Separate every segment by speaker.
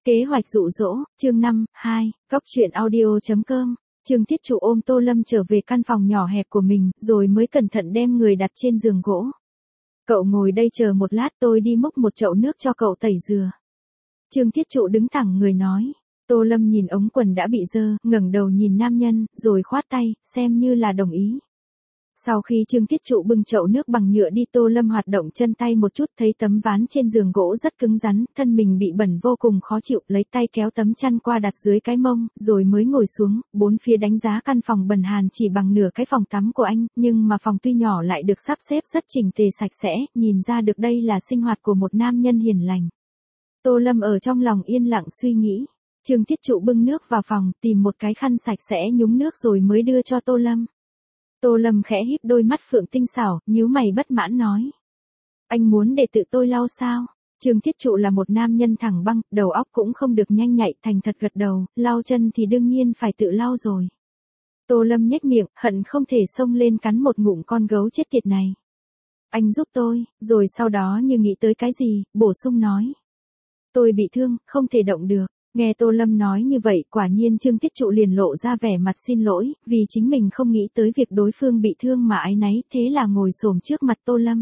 Speaker 1: Kế hoạch dụ dỗ, chương 5, 2, góc truyện audio.com. Trương Thiết Trụ ôm Tô Lâm trở về căn phòng nhỏ hẹp của mình, rồi mới cẩn thận đem người đặt trên giường gỗ. Cậu ngồi đây chờ một lát, tôi đi múc một chậu nước cho cậu tẩy dừa. Trương Thiết Trụ đứng thẳng người nói. Tô Lâm nhìn ống quần đã bị dơ, ngẩng đầu nhìn nam nhân, rồi khoát tay, xem như là đồng ý. Sau khi Trương Thiết Trụ bưng chậu nước bằng nhựa đi, Tô Lâm hoạt động chân tay một chút, thấy tấm ván trên giường gỗ rất cứng rắn, thân mình bị bẩn vô cùng khó chịu, lấy tay kéo tấm chăn qua đặt dưới cái mông, rồi mới ngồi xuống, bốn phía đánh giá căn phòng bẩn hàn chỉ bằng nửa cái phòng tắm của anh, nhưng mà phòng tuy nhỏ lại được sắp xếp rất chỉnh tề sạch sẽ, nhìn ra được đây là sinh hoạt của một nam nhân hiền lành. Tô Lâm ở trong lòng yên lặng suy nghĩ. Trương Thiết Trụ bưng nước vào phòng, tìm một cái khăn sạch sẽ nhúng nước rồi mới đưa cho Tô Lâm. Tô Lâm khẽ híp đôi mắt phượng tinh xảo, nhíu mày bất mãn nói. Anh muốn để tự tôi lau sao? Trương Thiết Trụ là một nam nhân thẳng băng, đầu óc cũng không được nhanh nhạy, thành thật gật đầu, lau chân thì đương nhiên phải tự lau rồi. Tô Lâm nhếch miệng, hận không thể xông lên cắn một ngụm con gấu chết tiệt này. Anh giúp tôi, rồi sau đó như nghĩ tới cái gì, bổ sung nói. Tôi bị thương, không thể động được. Nghe Tô Lâm nói như vậy, quả nhiên Trương Thiết Trụ liền lộ ra vẻ mặt xin lỗi, vì chính mình không nghĩ tới việc đối phương bị thương mà áy náy, thế là ngồi xổm trước mặt Tô Lâm.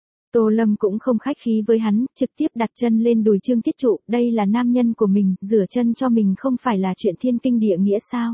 Speaker 1: Tô Lâm cũng không khách khí với hắn, trực tiếp đặt chân lên đùi Trương Thiết Trụ, đây là nam nhân của mình, rửa chân cho mình không phải là chuyện thiên kinh địa nghĩa sao?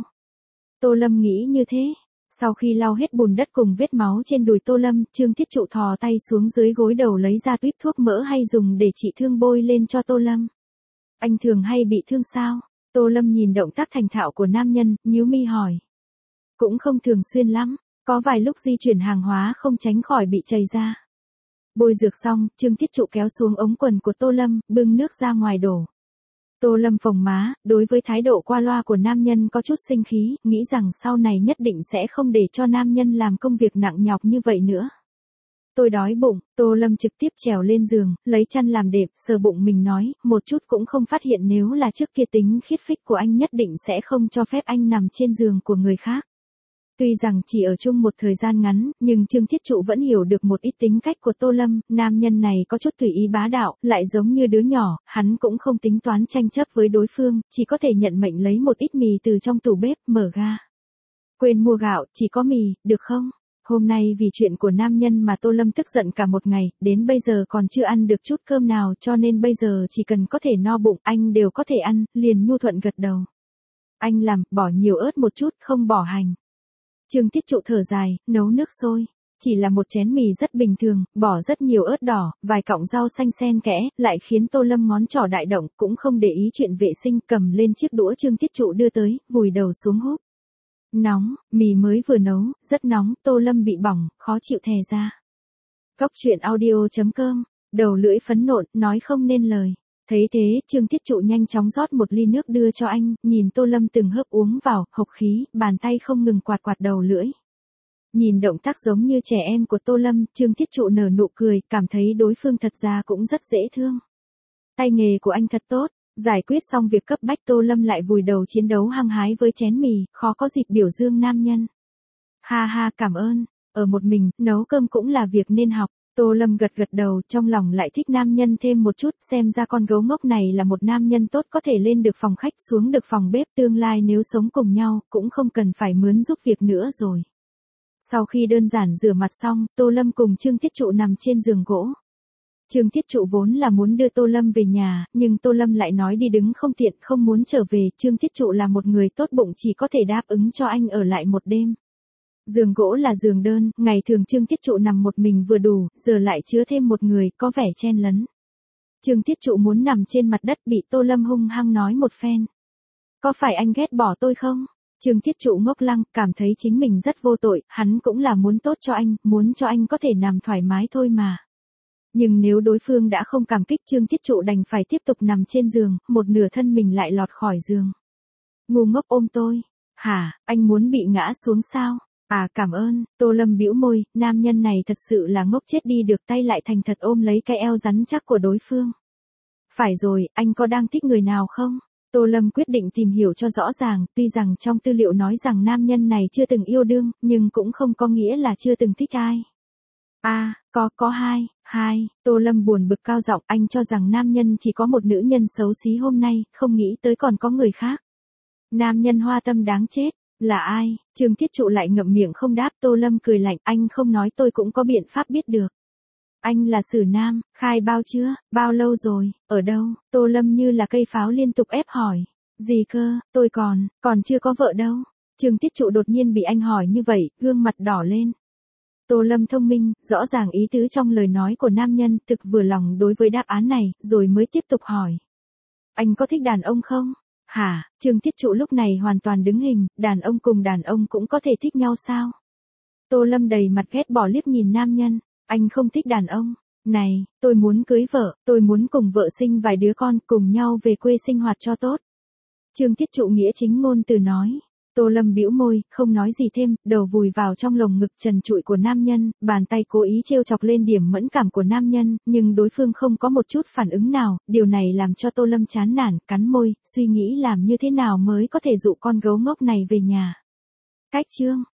Speaker 1: Tô Lâm nghĩ như thế. Sau khi lau hết bùn đất cùng vết máu trên đùi Tô Lâm, Trương Thiết Trụ thò tay xuống dưới gối đầu lấy ra tuýp thuốc mỡ hay dùng để trị thương bôi lên cho Tô Lâm. Anh thường hay bị thương sao? Tô Lâm nhìn động tác thành thạo của nam nhân, nhíu mi hỏi. Cũng không thường xuyên lắm, có vài lúc di chuyển hàng hóa không tránh khỏi bị chảy ra. Bôi dược xong, Trương Thiết Trụ kéo xuống ống quần của Tô Lâm, bưng nước ra ngoài đổ. Tô Lâm phồng má, đối với thái độ qua loa của nam nhân có chút sinh khí, nghĩ rằng sau này nhất định sẽ không để cho nam nhân làm công việc nặng nhọc như vậy nữa. Tôi đói bụng, Tô Lâm trực tiếp trèo lên giường, lấy chăn làm đệm, sờ bụng mình nói, một chút cũng không phát hiện nếu là trước kia tính khiết phích của anh nhất định sẽ không cho phép anh nằm trên giường của người khác. Tuy rằng chỉ ở chung một thời gian ngắn, nhưng Trương Thiết Trụ vẫn hiểu được một ít tính cách của Tô Lâm, nam nhân này có chút tùy ý bá đạo, lại giống như đứa nhỏ, hắn cũng không tính toán tranh chấp với đối phương, chỉ có thể nhận mệnh lấy một ít mì từ trong tủ bếp, mở ga. Quên mua gạo, chỉ có mì, được không? Hôm nay vì chuyện của nam nhân mà Tô Lâm tức giận cả một ngày, đến bây giờ còn chưa ăn được chút cơm nào cho nên bây giờ chỉ cần có thể no bụng, anh đều có thể ăn, liền nhu thuận gật đầu. Anh làm, bỏ nhiều ớt một chút, không bỏ hành. Trương Thiết Trụ thở dài, nấu nước sôi. Chỉ là một chén mì rất bình thường, bỏ rất nhiều ớt đỏ, vài cọng rau xanh xen kẽ, lại khiến Tô Lâm ngón trỏ đại động, cũng không để ý chuyện vệ sinh, cầm lên chiếc đũa Trương Thiết Trụ đưa tới, vùi đầu xuống húp. Nóng, mì mới vừa nấu, rất nóng, Tô Lâm bị bỏng, khó chịu thè ra. Góc truyện audio.com, đầu lưỡi phấn nộn, nói không nên lời. Thấy thế, Trương Thiết Trụ nhanh chóng rót một ly nước đưa cho anh, nhìn Tô Lâm từng hớp uống vào, hộc khí, bàn tay không ngừng quạt quạt đầu lưỡi. Nhìn động tác giống như trẻ em của Tô Lâm, Trương Thiết Trụ nở nụ cười, cảm thấy đối phương thật ra cũng rất dễ thương. Tay nghề của anh thật tốt. Giải quyết xong việc cấp bách, Tô Lâm lại vùi đầu chiến đấu hăng hái với chén mì, khó có dịp biểu dương nam nhân. Ha ha, cảm ơn, ở một mình, nấu cơm cũng là việc nên học. Tô Lâm gật gật đầu, trong lòng lại thích nam nhân thêm một chút, xem ra con gấu ngốc này là một nam nhân tốt, có thể lên được phòng khách, xuống được phòng bếp, tương lai nếu sống cùng nhau, cũng không cần phải mướn giúp việc nữa rồi. Sau khi đơn giản rửa mặt xong, Tô Lâm cùng Trương Thiết Trụ nằm trên giường gỗ. Trương Thiết Trụ vốn là muốn đưa Tô Lâm về nhà, nhưng Tô Lâm lại nói đi đứng không tiện, không muốn trở về. Trương Thiết Trụ là một người tốt bụng, chỉ có thể đáp ứng cho anh ở lại một đêm. Giường gỗ là giường đơn, ngày thường Trương Thiết Trụ nằm một mình vừa đủ, giờ lại chứa thêm một người, có vẻ chen lấn. Trương Thiết Trụ muốn nằm trên mặt đất, bị Tô Lâm hung hăng nói một phen. Có phải anh ghét bỏ tôi không? Trương Thiết Trụ ngốc lăng, cảm thấy chính mình rất vô tội, hắn cũng là muốn tốt cho anh, muốn cho anh có thể nằm thoải mái thôi mà. Nhưng nếu đối phương đã không cảm kích, Trương Thiết Trụ đành phải tiếp tục nằm trên giường, một nửa thân mình lại lọt khỏi giường. Ngu ngốc ôm tôi. Hả, anh muốn bị ngã xuống sao? À cảm ơn, Tô Lâm bĩu môi, nam nhân này thật sự là ngốc chết đi được, tay lại thành thật ôm lấy cái eo rắn chắc của đối phương. Phải rồi, anh có đang thích người nào không? Tô Lâm quyết định tìm hiểu cho rõ ràng, tuy rằng trong tư liệu nói rằng nam nhân này chưa từng yêu đương, nhưng cũng không có nghĩa là chưa từng thích ai. Có hai. Tô Lâm buồn bực cao giọng, anh cho rằng nam nhân chỉ có một nữ nhân xấu xí hôm nay, không nghĩ tới còn có người khác. Nam nhân hoa tâm đáng chết, là ai? Trương Thiết Trụ lại ngậm miệng không đáp. Tô Lâm cười lạnh, anh không nói tôi cũng có biện pháp biết được. Anh là Sử Nam, khai bao chưa, bao lâu rồi, ở đâu? Tô Lâm như là cây pháo liên tục ép hỏi. Gì cơ, tôi còn chưa có vợ đâu. Trương Thiết Trụ đột nhiên bị anh hỏi như vậy, gương mặt đỏ lên. Tô Lâm thông minh, rõ ràng ý tứ trong lời nói của nam nhân, thực vừa lòng đối với đáp án này, rồi mới tiếp tục hỏi. Anh có thích đàn ông không? Hả? Trương Thiết Trụ lúc này hoàn toàn đứng hình, đàn ông cùng đàn ông cũng có thể thích nhau sao? Tô Lâm đầy mặt ghét bỏ liếc nhìn nam nhân, anh không thích đàn ông. Này, tôi muốn cưới vợ, tôi muốn cùng vợ sinh vài đứa con, cùng nhau về quê sinh hoạt cho tốt. Trương Thiết Trụ nghĩa chính ngôn từ nói. Tô Lâm bĩu môi, không nói gì thêm, đầu vùi vào trong lồng ngực trần trụi của nam nhân, bàn tay cố ý trêu chọc lên điểm mẫn cảm của nam nhân, nhưng đối phương không có một chút phản ứng nào, điều này làm cho Tô Lâm chán nản, cắn môi, suy nghĩ làm như thế nào mới có thể dụ con gấu ngốc này về nhà. Cách chương